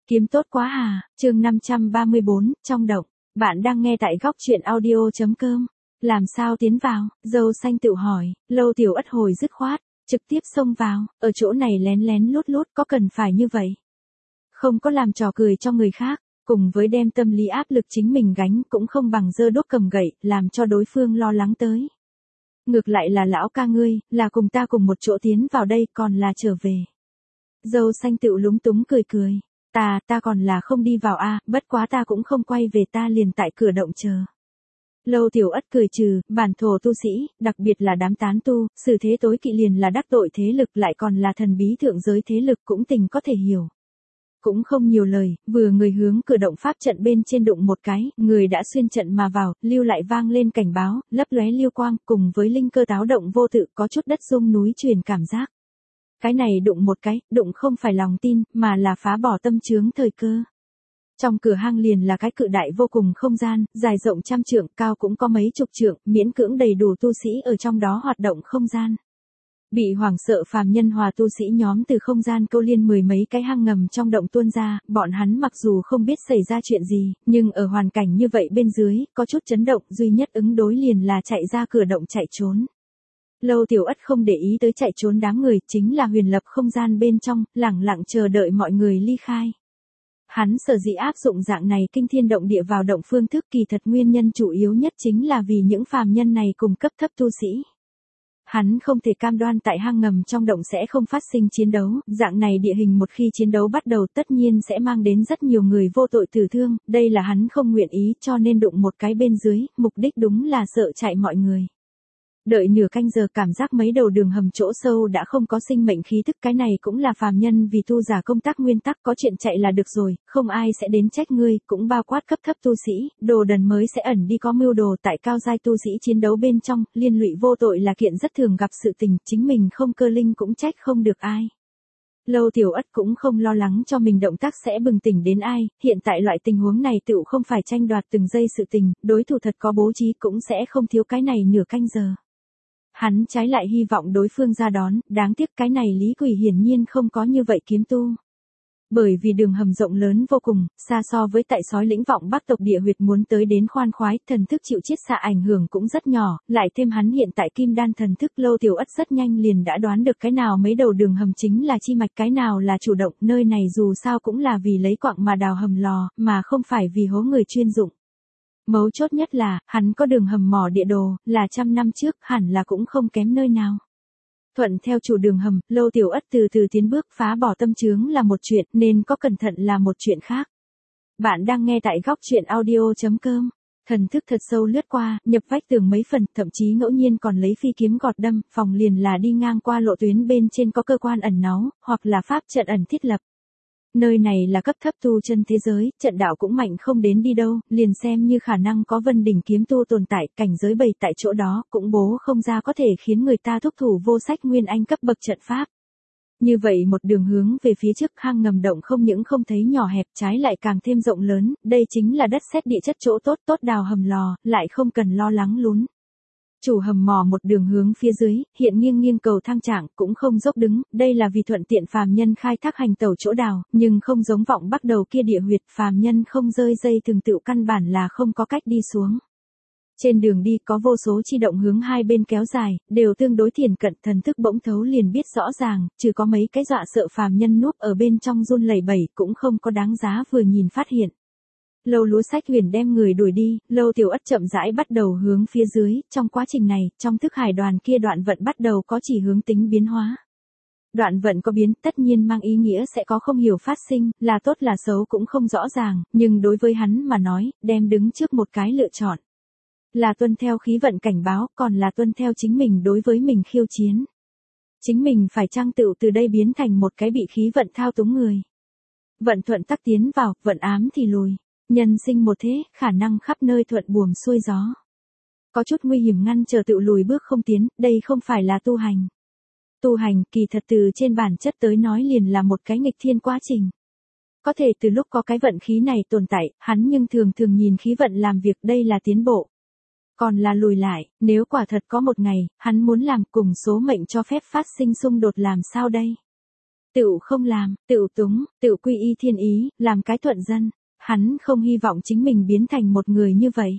Kiếm tốt quá à, chương 534, trong động. Bạn đang nghe tại góc truyện audio.com. Làm sao tiến vào? Dâu xanh tự hỏi. Lâu Tiểu Ất hồi dứt khoát, trực tiếp xông vào. Ở chỗ này lén lén lút lút có cần phải như vậy? Không có làm trò cười cho người khác, cùng với đem tâm lý áp lực chính mình gánh cũng không bằng giơ đốt cầm gậy, làm cho đối phương lo lắng tới. Ngược lại là lão ca ngươi, là cùng ta cùng một chỗ tiến vào đây còn là trở về. Dâu xanh tự lúng túng cười cười. Ta còn là không đi vào a, bất quá ta cũng không quay về, ta liền tại cửa động chờ. Lâu Tiểu Ất cười trừ, bản thổ tu sĩ, đặc biệt là đám tán tu, xử thế tối kỵ liền là đắc tội thế lực, lại còn là thần bí thượng giới thế lực, cũng tình có thể hiểu. Cũng không nhiều lời, vừa người hướng cửa động pháp trận bên trên đụng một cái, người đã xuyên trận mà vào, lưu lại vang lên cảnh báo, lấp lóe liêu quang, cùng với linh cơ táo động vô tự, có chút đất rung núi truyền cảm giác. Cái này đụng một cái, đụng không phải lòng tin, mà là phá bỏ tâm chướng thời cơ. Trong cửa hang liền là cái cự đại vô cùng không gian, dài rộng 100 trượng, cao cũng có mấy chục trượng, miễn cưỡng đầy đủ tu sĩ ở trong đó hoạt động không gian. Bị hoảng sợ phàm nhân hòa tu sĩ nhóm từ không gian câu liên 10 mấy cái hang ngầm trong động tuôn ra, bọn hắn mặc dù không biết xảy ra chuyện gì, nhưng ở hoàn cảnh như vậy bên dưới, có chút chấn động, duy nhất ứng đối liền là chạy ra cửa động chạy trốn. Lâu Tiểu Ất không để ý tới chạy trốn đám người, chính là huyền lập không gian bên trong, lẳng lặng chờ đợi mọi người ly khai. Hắn sở dĩ áp dụng dạng này kinh thiên động địa vào động phương thức, kỳ thật nguyên nhân chủ yếu nhất chính là vì những phàm nhân này cùng cấp thấp tu sĩ. Hắn không thể cam đoan tại hang ngầm trong động sẽ không phát sinh chiến đấu, dạng này địa hình một khi chiến đấu bắt đầu tất nhiên sẽ mang đến rất nhiều người vô tội tử thương, đây là hắn không nguyện ý, cho nên đụng một cái bên dưới, mục đích đúng là sợ chạy mọi người. Đợi nửa canh giờ cảm giác mấy đầu đường hầm chỗ sâu đã không có sinh mệnh khí thức, cái này cũng là phàm nhân vì tu giả công tác nguyên tắc, có chuyện chạy là được rồi, không ai sẽ đến trách ngươi, cũng bao quát cấp thấp tu sĩ, đồ đần mới sẽ ẩn đi có mưu đồ, tại cao giai tu sĩ chiến đấu bên trong, liên lụy vô tội là kiện rất thường gặp sự tình, chính mình không cơ linh cũng trách không được ai. Lâu Tiểu Ất cũng không lo lắng cho mình động tác sẽ bừng tỉnh đến ai, hiện tại loại tình huống này tựu không phải tranh đoạt từng giây sự tình, đối thủ thật có bố trí cũng sẽ không thiếu cái này nửa canh giờ. Hắn trái lại hy vọng đối phương ra đón, đáng tiếc cái này Lý Quỷ hiển nhiên không có như vậy kiếm tu. Bởi vì đường hầm rộng lớn vô cùng, xa so với tại sói lĩnh vọng bắc tộc địa huyệt muốn tới đến khoan khoái, thần thức chịu chiết xạ ảnh hưởng cũng rất nhỏ, lại thêm hắn hiện tại kim đan thần thức. Lâu Tiểu Ất rất nhanh liền đã đoán được cái nào mấy đầu đường hầm chính là chi mạch, cái nào là chủ động, nơi này dù sao cũng là vì lấy quặng mà đào hầm lò, mà không phải vì hố người chuyên dụng. Mấu chốt nhất là, hắn có đường hầm mỏ địa đồ, là 100 năm trước, hẳn là cũng không kém nơi nào. Thuận theo chủ đường hầm, Lâu Tiểu Ất từ từ tiến bước, phá bỏ tâm chướng là một chuyện, nên có cẩn thận là một chuyện khác. Bạn đang nghe tại góc truyện audio.com. Thần thức thật sâu lướt qua, nhập vách tường mấy phần, thậm chí ngẫu nhiên còn lấy phi kiếm gọt đâm, phòng liền là đi ngang qua lộ tuyến bên trên có cơ quan ẩn náu, hoặc là pháp trận ẩn thiết lập. Nơi này là cấp thấp tu chân thế giới, trận đạo cũng mạnh không đến đi đâu, liền xem như khả năng có vân đỉnh kiếm tu tồn tại, cảnh giới bày tại chỗ đó, cũng bố không ra có thể khiến người ta thúc thủ vô sách nguyên anh cấp bậc trận pháp. Như vậy một đường hướng về phía trước, hang ngầm động không những không thấy nhỏ hẹp, trái lại càng thêm rộng lớn, đây chính là đất sét địa chất chỗ tốt, tốt đào hầm lò, lại không cần lo lắng lún. Chủ hầm mỏ một đường hướng phía dưới, hiện nghiêng nghiêng cầu thang trạng, cũng không dốc đứng, đây là vì thuận tiện phàm nhân khai thác hành tẩu chỗ đào, nhưng không giống vọng bắt đầu kia địa huyệt, phàm nhân không rơi dây thường tựu căn bản là không có cách đi xuống. Trên đường đi có vô số chi động hướng hai bên kéo dài, đều tương đối thiền cận, thần thức bỗng thấu liền biết rõ ràng, trừ có mấy cái dọa sợ phàm nhân núp ở bên trong run lẩy bẩy, cũng không có đáng giá vừa nhìn phát hiện. Lâu Lúa Sách Huyền đem người đuổi đi, Lâu Tiểu Ất chậm rãi bắt đầu hướng phía dưới, trong quá trình này, trong thức hải đoàn kia đoạn vận bắt đầu có chỉ hướng tính biến hóa. Đoạn vận có biến, tất nhiên mang ý nghĩa sẽ có không hiểu phát sinh, là tốt là xấu cũng không rõ ràng, nhưng đối với hắn mà nói, đem đứng trước một cái lựa chọn. Là tuân theo khí vận cảnh báo, còn là tuân theo chính mình đối với mình khiêu chiến. Chính mình phải chăng tựu từ đây biến thành một cái bị khí vận thao túng người. Vận thuận tắc tiến vào, vận ám thì lùi. Nhân sinh một thế, khả năng khắp nơi thuận buồm xuôi gió. Có chút nguy hiểm ngăn chờ tự lùi bước không tiến, đây không phải là tu hành. Tu hành, kỳ thật từ trên bản chất tới nói liền là một cái nghịch thiên quá trình. Có thể từ lúc có cái vận khí này tồn tại, hắn nhưng thường thường nhìn khí vận làm việc, đây là tiến bộ. Còn là lùi lại, nếu quả thật có một ngày, hắn muốn làm cùng số mệnh cho phép phát sinh xung đột làm sao đây? Tựu không làm, tựu túng, tựu quy y thiên ý, làm cái thuận dân. Hắn không hy vọng chính mình biến thành một người như vậy.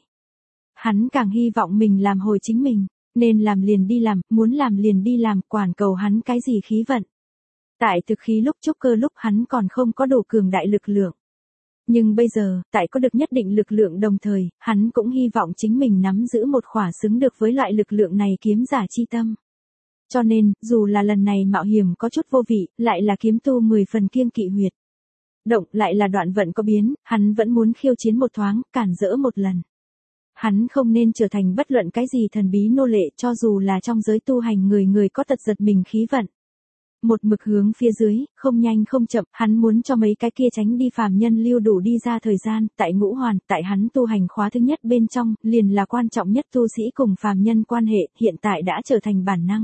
Hắn càng hy vọng mình làm hồi chính mình, nên làm liền đi làm, muốn làm liền đi làm, quản cầu hắn cái gì khí vận. Tại thực khí lúc trúc cơ lúc hắn còn không có đủ cường đại lực lượng. Nhưng bây giờ, tại có được nhất định lực lượng đồng thời, hắn cũng hy vọng chính mình nắm giữ một khỏa xứng được với loại lực lượng này kiếm giả chi tâm. Cho nên, dù là lần này mạo hiểm có chút vô vị, lại là kiếm tu 10 phần kiêng kỵ huyệt. Động lại là đoạn vận có biến, hắn vẫn muốn khiêu chiến một thoáng, cản rỡ một lần. Hắn không nên trở thành bất luận cái gì thần bí nô lệ cho dù là trong giới tu hành người có tật giật mình khí vận. Một mực hướng phía dưới, không nhanh không chậm, hắn muốn cho mấy cái kia tránh đi phàm nhân lưu đủ đi ra thời gian, tại ngũ hoàn, tại hắn tu hành khóa thứ nhất bên trong, liền là quan trọng nhất tu sĩ cùng phàm nhân quan hệ, hiện tại đã trở thành bản năng.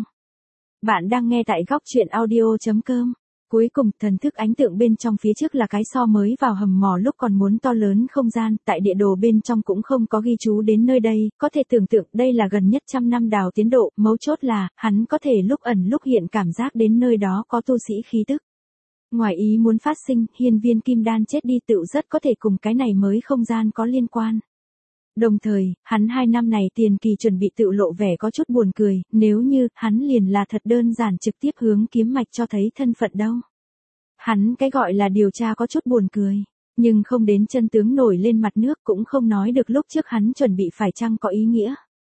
Bạn đang nghe tại góc truyện audio.com. Cuối cùng, thần thức ánh tượng bên trong phía trước là cái so mới vào hầm mỏ lúc còn muốn to lớn không gian, tại địa đồ bên trong cũng không có ghi chú đến nơi đây, có thể tưởng tượng đây là gần nhất 100 năm đào tiến độ, mấu chốt là, hắn có thể lúc ẩn lúc hiện cảm giác đến nơi đó có tu sĩ khí tức. Ngoài ý muốn phát sinh, hiên viên kim đan chết đi tựu rất có thể cùng cái này mới không gian có liên quan. Đồng thời, hắn 2 năm này tiền kỳ chuẩn bị tự lộ vẻ có chút buồn cười, nếu như, hắn liền là thật đơn giản trực tiếp hướng kiếm mạch cho thấy thân phận đâu. Hắn cái gọi là điều tra có chút buồn cười, nhưng không đến chân tướng nổi lên mặt nước cũng không nói được lúc trước hắn chuẩn bị phải chăng có ý nghĩa.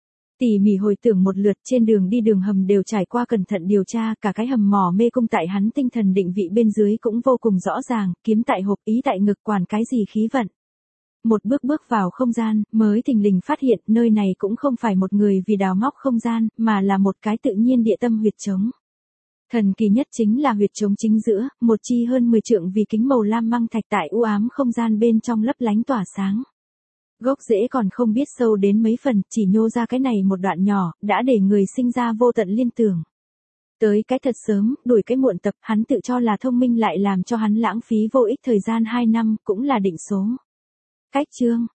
Tỉ mỉ hồi tưởng một lượt trên đường đi đường hầm đều trải qua cẩn thận điều tra, cả cái hầm mỏ mê cung tại hắn tinh thần định vị bên dưới cũng vô cùng rõ ràng, kiếm tại hộp ý tại ngực quản cái gì khí vận. Một bước vào không gian, mới thình lình phát hiện nơi này cũng không phải một người vì đào móc không gian, mà là một cái tự nhiên địa tâm huyệt trống. Thần kỳ nhất chính là huyệt trống chính giữa, một chi hơn 10 trượng vì kính màu lam măng thạch tại u ám không gian bên trong lấp lánh tỏa sáng. Gốc rễ còn không biết sâu đến mấy phần, chỉ nhô ra cái này một đoạn nhỏ, đã để người sinh ra vô tận liên tưởng. Tới cái thật sớm, đuổi cái muộn tập, hắn tự cho là thông minh lại làm cho hắn lãng phí vô ích thời gian 2 năm, cũng là định số. Cách chương,